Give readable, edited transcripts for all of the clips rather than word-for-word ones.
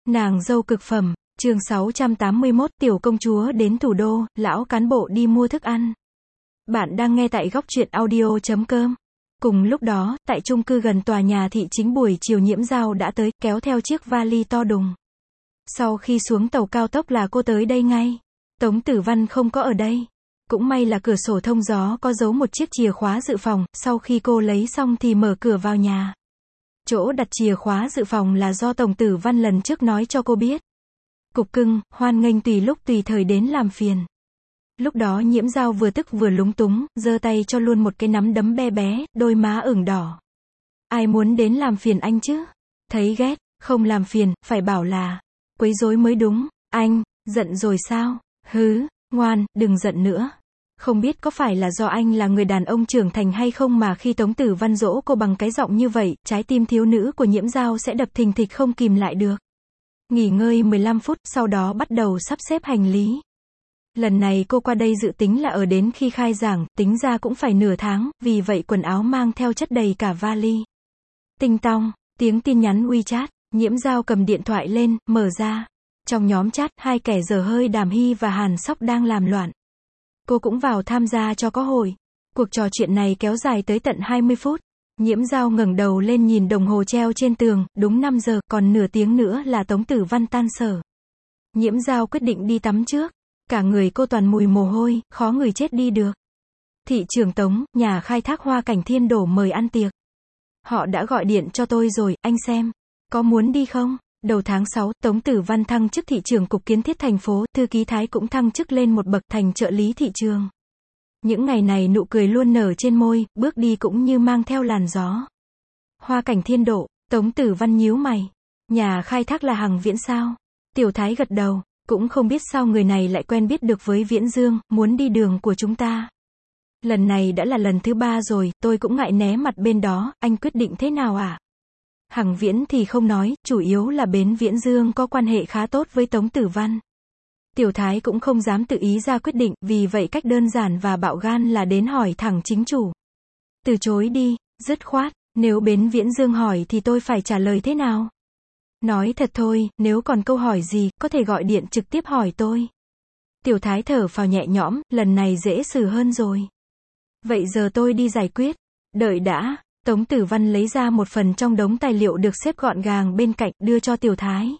Nàng dâu cực phẩm, chương 681, tiểu công chúa đến thủ đô, lão cán bộ đi mua thức ăn. Bạn đang nghe tại góc truyện audio.com. Cùng lúc đó, tại chung cư gần tòa nhà thị chính buổi chiều Nhiễm Dao đã tới, kéo theo chiếc vali to đùng. Sau khi xuống tàu cao tốc là cô tới đây ngay. Tống Tử Văn không có ở đây. Cũng may là cửa sổ thông gió có giấu một chiếc chìa khóa dự phòng, sau khi cô lấy xong thì mở cửa vào nhà. Chỗ đặt chìa khóa dự phòng là do Tống Tử Văn lần trước nói cho cô biết. Cục cưng, hoan nghênh tùy lúc tùy thời đến làm phiền. Lúc đó Nhiễm Dao vừa tức vừa lúng túng, giơ tay cho luôn một cái nắm đấm bé bé, đôi má ửng đỏ. Ai muốn đến làm phiền anh chứ? Thấy ghét, không làm phiền, phải bảo là quấy rối mới đúng. Anh, giận rồi sao? Hứ, ngoan, đừng giận nữa. Không biết có phải là do anh là người đàn ông trưởng thành hay không mà khi Tống Tử Văn dỗ cô bằng cái giọng như vậy, trái tim thiếu nữ của Nhiễm Dao sẽ đập thình thịch không kìm lại được. Nghỉ ngơi 15 phút, sau đó bắt đầu sắp xếp hành lý. Lần này cô qua đây dự tính là ở đến khi khai giảng, tính ra cũng phải nửa tháng, vì vậy quần áo mang theo chất đầy cả vali. Tinh tong, tiếng tin nhắn WeChat, Nhiễm Dao cầm điện thoại lên, mở ra. Trong nhóm chat, hai kẻ dở hơi Đàm Hy và Hàn Sóc đang làm loạn. Cô cũng vào tham gia cho có hồi. Cuộc trò chuyện này kéo dài tới tận 20 phút. Nhiễm Dao ngẩng đầu lên nhìn đồng hồ treo trên tường, đúng 5 giờ, còn nửa tiếng nữa là Tống Tử Văn tan sở. Nhiễm Dao quyết định đi tắm trước. Cả người cô toàn mùi mồ hôi, khó người chết đi được. Thị trưởng Tống, nhà khai thác Hoa Cảnh Thiên Đổ mời ăn tiệc. Họ đã gọi điện cho tôi rồi, anh xem. Có muốn đi không? Đầu tháng 6, Tống Tử Văn thăng chức thị trưởng cục kiến thiết thành phố, thư ký Thái cũng thăng chức lên một bậc thành trợ lý thị trường. Những ngày này nụ cười luôn nở trên môi, bước đi cũng như mang theo làn gió. Hoa Cảnh Thiên Độ, Tống Tử Văn nhíu mày. Nhà khai thác là Hằng Viễn sao? Tiểu Thái gật đầu, cũng không biết sao người này lại quen biết được với Viễn Dương, muốn đi đường của chúng ta. Lần này đã là lần thứ 3 rồi, tôi cũng ngại né mặt bên đó, anh quyết định thế nào à? Hằng Viễn thì không nói, chủ yếu là bên Viễn Dương có quan hệ khá tốt với Tống Tử Văn. Tiểu Thái cũng không dám tự ý ra quyết định, vì vậy cách đơn giản và bạo gan là đến hỏi thẳng chính chủ. Từ chối đi, dứt khoát, nếu bên Viễn Dương hỏi thì tôi phải trả lời thế nào? Nói thật thôi, nếu còn câu hỏi gì, có thể gọi điện trực tiếp hỏi tôi. Tiểu Thái thở phào nhẹ nhõm, lần này dễ xử hơn rồi. Vậy giờ tôi đi giải quyết. Đợi đã. Tống Tử Văn lấy ra một phần trong đống tài liệu được xếp gọn gàng bên cạnh, đưa cho Tiểu Thái.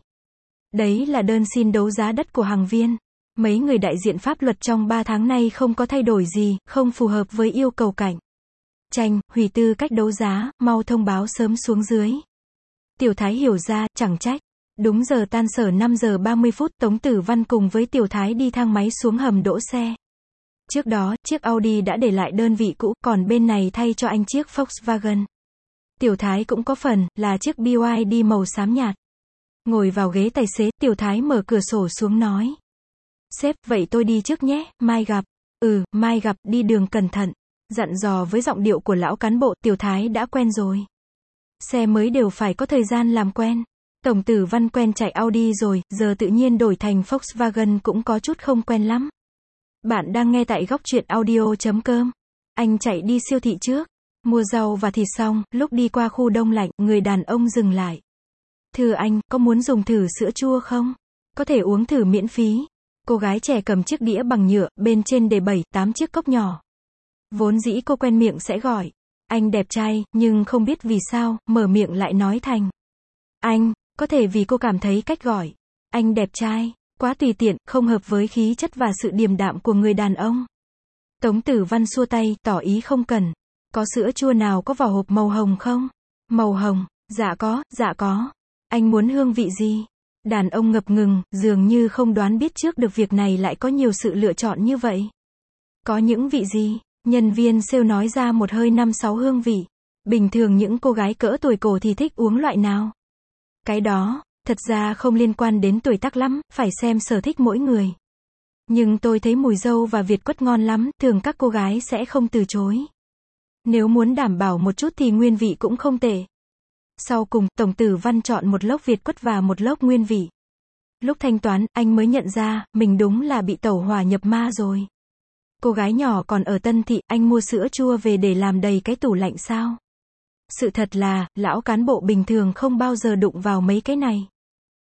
Đấy là đơn xin đấu giá đất của Hằng Viên. Mấy người đại diện pháp luật trong 3 tháng nay không có thay đổi gì, không phù hợp với yêu cầu cạnh tranh, hủy tư cách đấu giá, mau thông báo sớm xuống dưới. Tiểu Thái hiểu ra, chẳng trách. Đúng giờ tan sở 5 giờ 30 phút, Tống Tử Văn cùng với Tiểu Thái đi thang máy xuống hầm đỗ xe. Trước đó, chiếc Audi đã để lại đơn vị cũ, còn bên này thay cho anh chiếc Volkswagen. Tiểu Thái cũng có phần, là chiếc BYD màu xám nhạt. Ngồi vào ghế tài xế, Tiểu Thái mở cửa sổ xuống nói. Sếp, vậy tôi đi trước nhé, mai gặp. Mai gặp, đi đường cẩn thận. Dặn dò với giọng điệu của lão cán bộ, Tiểu Thái đã quen rồi. Xe mới đều phải có thời gian làm quen. Tống Tử Văn quen chạy Audi rồi, giờ tự nhiên đổi thành Volkswagen cũng có chút không quen lắm. Bạn đang nghe tại góc truyện audio.com. Anh chạy đi siêu thị trước. Mua rau và thịt xong, lúc đi qua khu đông lạnh, người đàn ông dừng lại. Thưa anh, có muốn dùng thử sữa chua không? Có thể uống thử miễn phí. Cô gái trẻ cầm chiếc đĩa bằng nhựa, bên trên để 7-8 chiếc cốc nhỏ. Vốn dĩ cô quen miệng sẽ gọi anh đẹp trai, nhưng không biết vì sao, mở miệng lại nói thành anh, có thể vì cô cảm thấy cách gọi anh đẹp trai quá tùy tiện, không hợp với khí chất và sự điềm đạm của người đàn ông. Tống Tử Văn xua tay, tỏ ý không cần. Có sữa chua nào có vỏ hộp màu hồng không? Màu hồng, dạ có. Anh muốn hương vị gì? Đàn ông ngập ngừng, dường như không đoán biết trước được việc này lại có nhiều sự lựa chọn như vậy. Có những vị gì? Nhân viên sale nói ra một hơi 5-6 hương vị. Bình thường những cô gái cỡ tuổi cổ thì thích uống loại nào? Cái đó, thật ra không liên quan đến tuổi tác lắm, phải xem sở thích mỗi người. Nhưng tôi thấy mùi dâu và Việt quất ngon lắm, thường các cô gái sẽ không từ chối. Nếu muốn đảm bảo một chút thì nguyên vị cũng không tệ. Sau cùng, Tống Tử Văn chọn một lốc Việt quất và một lốc nguyên vị. Lúc thanh toán, anh mới nhận ra, mình đúng là bị tẩu hỏa nhập ma rồi. Cô gái nhỏ còn ở Tân Thị, anh mua sữa chua về để làm đầy cái tủ lạnh sao? Sự thật là, lão cán bộ bình thường không bao giờ đụng vào mấy cái này.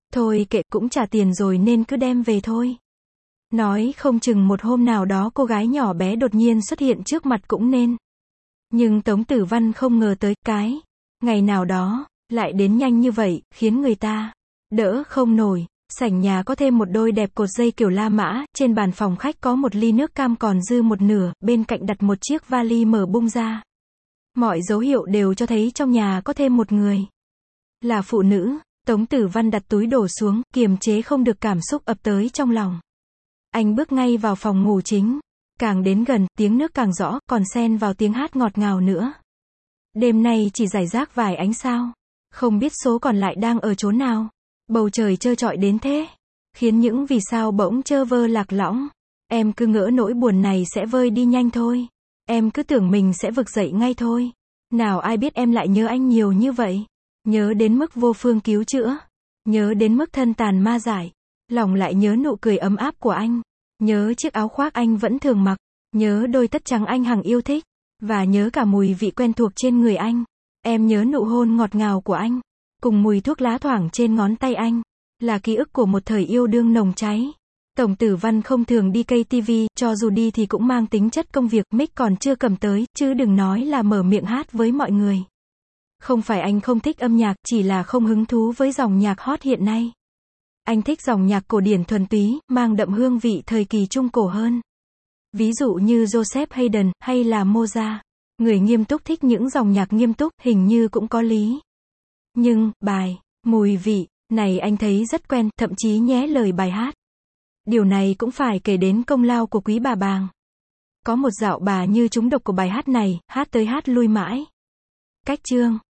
Thôi kệ, cũng trả tiền rồi nên cứ đem về thôi. Nói không chừng một hôm nào đó cô gái nhỏ bé đột nhiên xuất hiện trước mặt cũng nên. Nhưng Tống Tử Văn không ngờ tới, cái ngày nào đó, lại đến nhanh như vậy, khiến người ta đỡ không nổi. Sảnh nhà có thêm một đôi đẹp cột dây kiểu La Mã, trên bàn phòng khách có một ly nước cam còn dư một nửa, bên cạnh đặt một chiếc vali mở bung ra. Mọi dấu hiệu đều cho thấy trong nhà có thêm một người. Là phụ nữ. Tống Tử Văn đặt túi đổ xuống, kiềm chế không được cảm xúc ập tới trong lòng. Anh bước ngay vào phòng ngủ chính. Càng đến gần, tiếng nước càng rõ, còn xen vào tiếng hát ngọt ngào nữa. Đêm nay chỉ rải rác vài ánh sao. Không biết số còn lại đang ở chỗ nào. Bầu trời trơ trọi đến thế. Khiến những vì sao bỗng trơ vơ lạc lõng. Em cứ ngỡ nỗi buồn này sẽ vơi đi nhanh thôi. Em cứ tưởng mình sẽ vực dậy ngay thôi. Nào ai biết em lại nhớ anh nhiều như vậy. Nhớ đến mức vô phương cứu chữa. Nhớ đến mức thân tàn ma dại. Lòng lại nhớ nụ cười ấm áp của anh. Nhớ chiếc áo khoác anh vẫn thường mặc. Nhớ đôi tất trắng anh hằng yêu thích. Và nhớ cả mùi vị quen thuộc trên người anh. Em nhớ nụ hôn ngọt ngào của anh. Cùng mùi thuốc lá thoảng trên ngón tay anh. Là ký ức của một thời yêu đương nồng cháy. Tống Tử Văn không thường đi KTV, cho dù đi thì cũng mang tính chất công việc, mic còn chưa cầm tới, chứ đừng nói là mở miệng hát với mọi người. Không phải anh không thích âm nhạc, chỉ là không hứng thú với dòng nhạc hot hiện nay. Anh thích dòng nhạc cổ điển thuần túy, mang đậm hương vị thời kỳ trung cổ hơn. Ví dụ như Joseph Haydn, hay là Mozart. Người nghiêm túc thích những dòng nhạc nghiêm túc, hình như cũng có lý. Nhưng, bài, mùi vị, này anh thấy rất quen, thậm chí nhé lời bài hát. Điều này cũng phải kể đến công lao của Quý bà Bàng. Có một dạo bà như trúng độc của bài hát này, hát tới hát lui mãi. Cách chương.